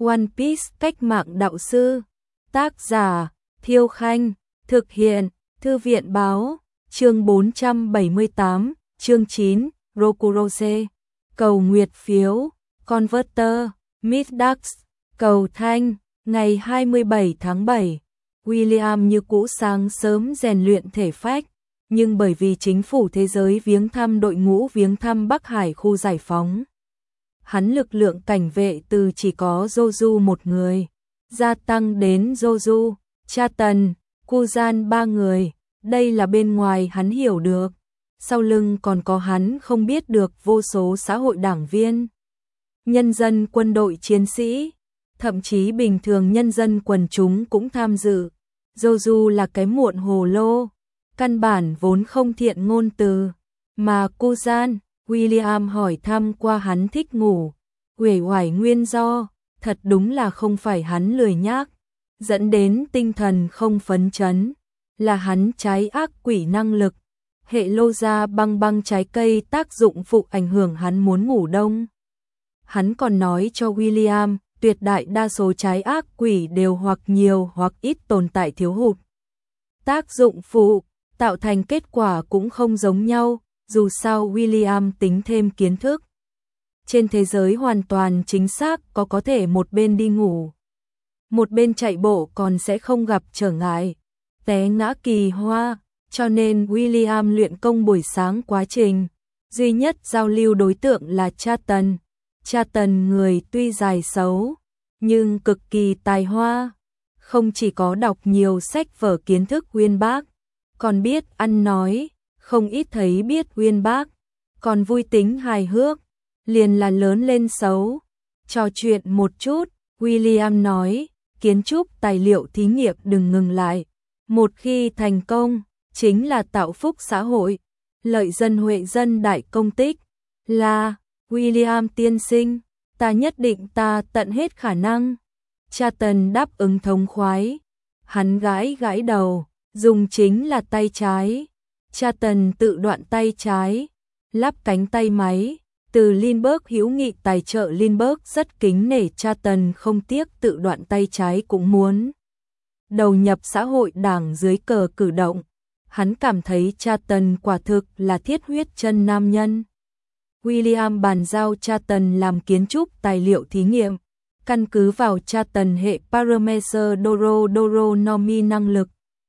One Piece cách mạng đạo sư. Tác giả Thiêu Khanh. Thực hiện Thư viện Báo. Chương 478, chương 9, Rokurose. Cầu nguyệt phiếu, Converter, Midax, cầu thanh. Ngày 27 tháng 7, William như cũ sáng sớm rèn luyện thể phách, nhưng bởi vì chính phủ thế giới viếng thăm đội ngũ viếng thăm Bắc Hải khu giải phóng, hắn lực lượng cảnh vệ từ chỉ có Joju một người, gia tăng đến Joju, Chaton, Kuzan 3 người. Đây là bên ngoài hắn hiểu được, sau lưng còn có hắn không biết được vô số xã hội đảng viên, nhân dân, quân đội, chiến sĩ, thậm chí bình thường nhân dân quần chúng cũng tham dự. Joju là cái muộn hồ lô, căn bản vốn không thiện ngôn từ, mà Kuzan, William hỏi thăm qua hắn thích ngủ, uể oải nguyên do, thật đúng là không phải hắn lười nhác, dẫn đến tinh thần không phấn chấn, là hắn trái ác quỷ năng lực, hệ lô ra băng trái cây tác dụng phụ ảnh hưởng hắn muốn ngủ đông. Hắn còn nói cho William, tuyệt đại đa số trái ác quỷ đều hoặc nhiều hoặc ít tồn tại thiếu hụt tác dụng phụ, tạo thành kết quả cũng không giống nhau. Dù sao William tính thêm kiến thức, trên thế giới hoàn toàn chính xác có thể một bên đi ngủ, một bên chạy bộ còn sẽ không gặp trở ngại, té ngã kỳ hoa, cho nên William luyện công buổi sáng quá trình duy nhất giao lưu đối tượng là Chaton. Chaton người tuy dài xấu, nhưng cực kỳ tài hoa, không chỉ có đọc nhiều sách vở kiến thức uyên bác, còn biết ăn nói, không ít thấy biết uyên bác, còn vui tính hài hước, liền là lớn lên xấu. Trò chuyện một chút, William nói, kiến trúc tài liệu thí nghiệm đừng ngừng lại, một khi thành công, chính là tạo phúc xã hội, lợi dân huệ dân đại công tích, là William tiên sinh, ta nhất định ta tận hết khả năng. Chaton đáp ứng thống khoái, hắn gãi đầu, dùng chính là tay trái. Chaton tự đoạn tay trái, lắp cánh tay máy, từ Lindbergh hữu nghị tài trợ. Lindbergh rất kính nể Chaton không tiếc tự đoạn tay trái cũng muốn đầu nhập xã hội đảng dưới cờ cử động. Hắn cảm thấy Chaton quả thực là thiết huyết chân nam nhân. William bàn giao Chaton làm kiến trúc tài liệu thí nghiệm, căn cứ vào Chaton hệ parameter Doro-Doro-Nomi năng lực.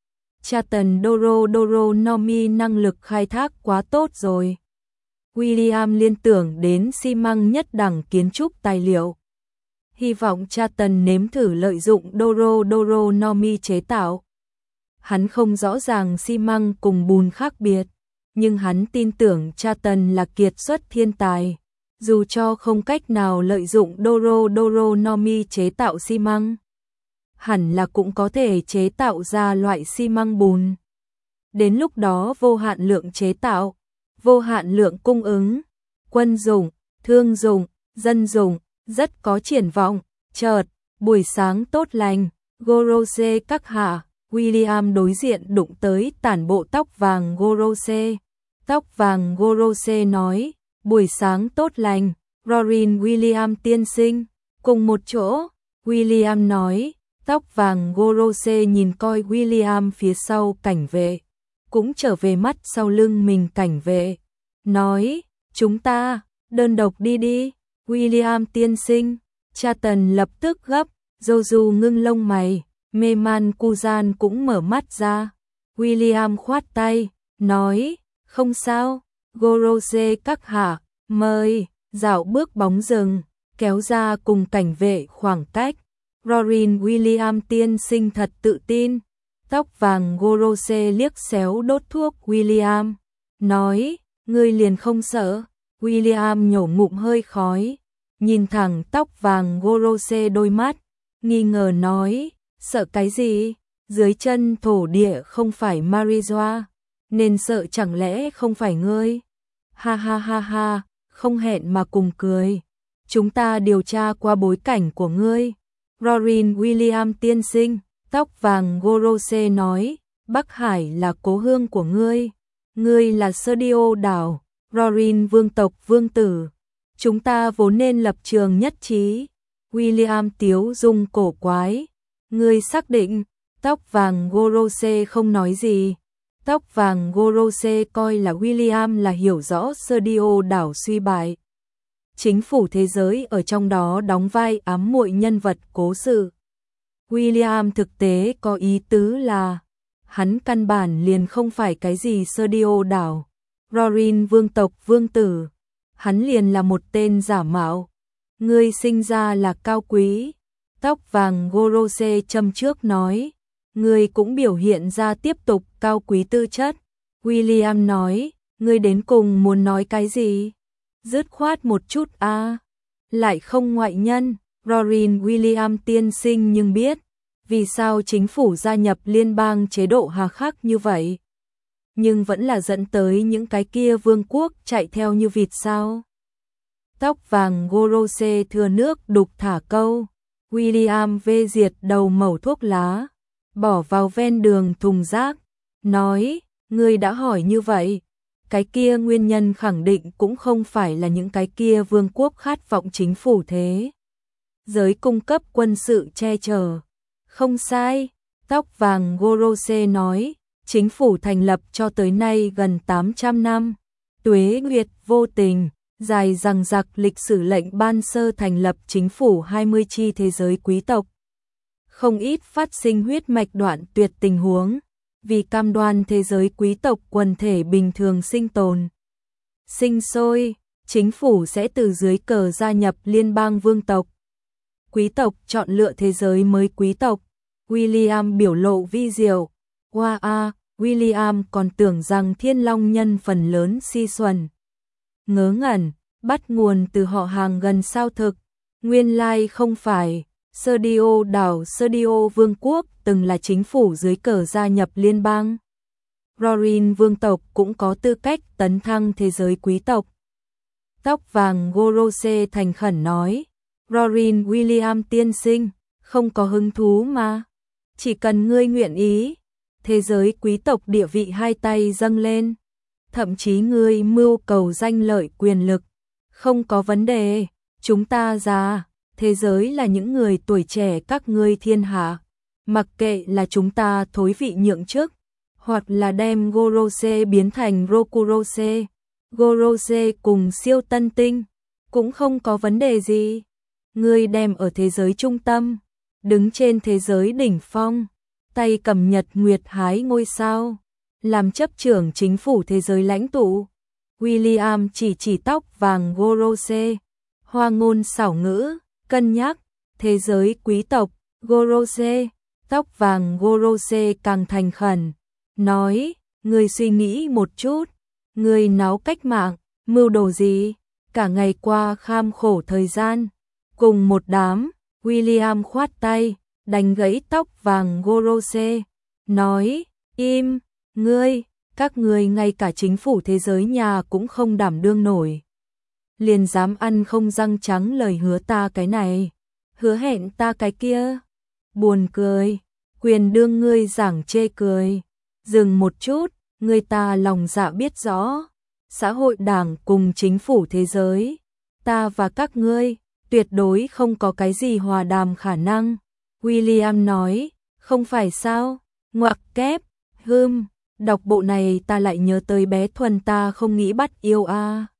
Chaton Doro-Doro-Nomi năng lực khai thác quá tốt rồi. William liên tưởng đến xi măng nhất đẳng kiến trúc tài liệu. Hy vọng Chaton nếm thử lợi dụng Doro-Doro-Nomi chế tạo. Hắn không rõ ràng xi măng cùng bùn khác biệt, nhưng hắn tin tưởng Chaton là kiệt xuất thiên tài. Dù cho không cách nào lợi dụng Doro-Doro-Nomi chế tạo xi măng, hẳn là cũng có thể chế tạo ra loại xi măng bùn. Đến lúc đó vô hạn lượng chế tạo, vô hạn lượng cung ứng, quân dùng, thương dùng, dân dùng, rất có triển vọng. Chợt, buổi sáng tốt lành, Gorose các hạ, William đối diện đụng tới tản bộ tóc vàng Gorose. Tóc vàng Gorose nói, buổi sáng tốt lành, Rorin William tiên sinh, cùng một chỗ. William nói, tóc vàng Gorose nhìn coi William phía sau cảnh vệ, cũng trở về mắt sau lưng mình cảnh vệ, nói, chúng ta, đơn độc đi. William tiên sinh. Chaton lập tức gấp, Joju ngưng lông mày, mê man. Kuzan cũng mở mắt ra. William khoát tay, nói, không sao, Gorose các hạ, mời. Dạo bước bóng rừng, kéo ra cùng cảnh vệ khoảng cách. Rorin William tiên sinh thật tự tin. Tóc vàng Gorose liếc xéo đốt thuốc William, nói, ngươi liền không sợ. William nhổ ngụm hơi khói, nhìn thẳng tóc vàng Gorose đôi mắt, nghi ngờ nói, sợ cái gì? Dưới chân thổ địa không phải marijuana, nên sợ chẳng lẽ không phải ngươi? Ha, không hẹn mà cùng cười. Chúng ta điều tra qua bối cảnh của ngươi. Rorin William tiên sinh, tóc vàng Gorose nói, Bắc Hải là cố hương của ngươi. Ngươi là Serdio đảo, Rorin vương tộc vương tử. Chúng ta vốn nên lập trường nhất trí. William tiếu dung cổ quái. Ngươi xác định? Tóc vàng Gorose không nói gì. Tóc vàng Gorose coi là William là hiểu rõ Sergio đảo suy bại. Chính phủ thế giới ở trong đó đóng vai ám muội nhân vật cố sự. William thực tế có ý tứ là hắn căn bản liền không phải cái gì Sergio đảo, Rorin vương tộc vương tử. Hắn liền là một tên giả mạo. Ngươi sinh ra là cao quý. Tóc vàng Gorose châm trước nói. Ngươi cũng biểu hiện ra tiếp tục cao quý tư chất. William nói, ngươi đến cùng muốn nói cái gì? Dứt khoát một chút a. Lại không ngoại nhân. Rorin William tiên sinh nhưng biết vì sao chính phủ gia nhập liên bang chế độ hà khắc như vậy. Nhưng vẫn là dẫn tới những cái kia vương quốc chạy theo như vịt sao? Tóc vàng Gorose thừa nước đục thả câu. William vê diệt đầu mẩu thuốc lá, bỏ vào ven đường thùng rác, nói, ngươi đã hỏi như vậy, cái kia nguyên nhân khẳng định cũng không phải là những cái kia vương quốc khát vọng chính phủ thế giới cung cấp quân sự che chở. Không sai, tóc vàng Gorose nói, chính phủ thành lập cho tới nay gần 800 năm, tuế nguyệt vô tình, dài dằng dặc lịch sử lệnh ban sơ thành lập chính phủ 20 chi thế giới quý tộc. Không ít phát sinh huyết mạch đoạn tuyệt tình huống, vì cam đoan thế giới quý tộc quần thể bình thường sinh tồn. Sinh sôi, chính phủ sẽ từ dưới cờ gia nhập liên bang vương tộc. Quý tộc chọn lựa thế giới mới quý tộc. William biểu lộ vi diệu. Wow, William còn tưởng rằng Thiên Long nhân phần lớn si xuẩn. Ngớ ngẩn, bắt nguồn từ họ hàng gần sao thực. Nguyên lai không phải, Sergio đảo Sergio vương quốc từng là chính phủ dưới cờ gia nhập liên bang. Rorin vương tộc cũng có tư cách tấn thăng thế giới quý tộc. Tóc vàng Gorose thành khẩn nói, Rorin William tiên sinh, không có hứng thú mà. Chỉ cần ngươi nguyện ý, thế giới quý tộc địa vị hai tay dâng lên. Thậm chí ngươi mưu cầu danh lợi quyền lực, không có vấn đề, chúng ta già, thế giới là những người tuổi trẻ các ngươi thiên hạ. Mặc kệ là chúng ta thối vị nhượng chức, hoặc là đem Gorose biến thành Rokurose, Gorose cùng siêu tân tinh, cũng không có vấn đề gì. Ngươi đem ở thế giới trung tâm, đứng trên thế giới đỉnh phong, tay cầm nhật nguyệt hái ngôi sao, làm chấp trưởng chính phủ thế giới lãnh tụ. William chỉ tóc vàng Gorose, hoa ngôn xảo ngữ, cân nhắc, thế giới quý tộc, Gorose, tóc vàng Gorose càng thành khẩn, nói, ngươi suy nghĩ một chút, ngươi náo cách mạng, mưu đồ gì, cả ngày qua kham khổ thời gian, cùng một đám. William khoát tay, đánh gãy tóc vàng Gorose, nói, im, ngươi, các ngươi ngay cả chính phủ thế giới nhà cũng không đảm đương nổi. Liền dám ăn không răng trắng lời hứa ta cái này, hứa hẹn ta cái kia. Buồn cười, quyền đương ngươi giảng chê cười. Dừng một chút, người ta lòng dạ biết rõ. Xã hội đảng cùng chính phủ thế giới, ta và các ngươi, tuyệt đối không có cái gì hòa đàm khả năng. William nói, không phải sao, ngoặc kép, đọc bộ này ta lại nhớ tới bé Thuần ta không nghĩ bắt yêu a.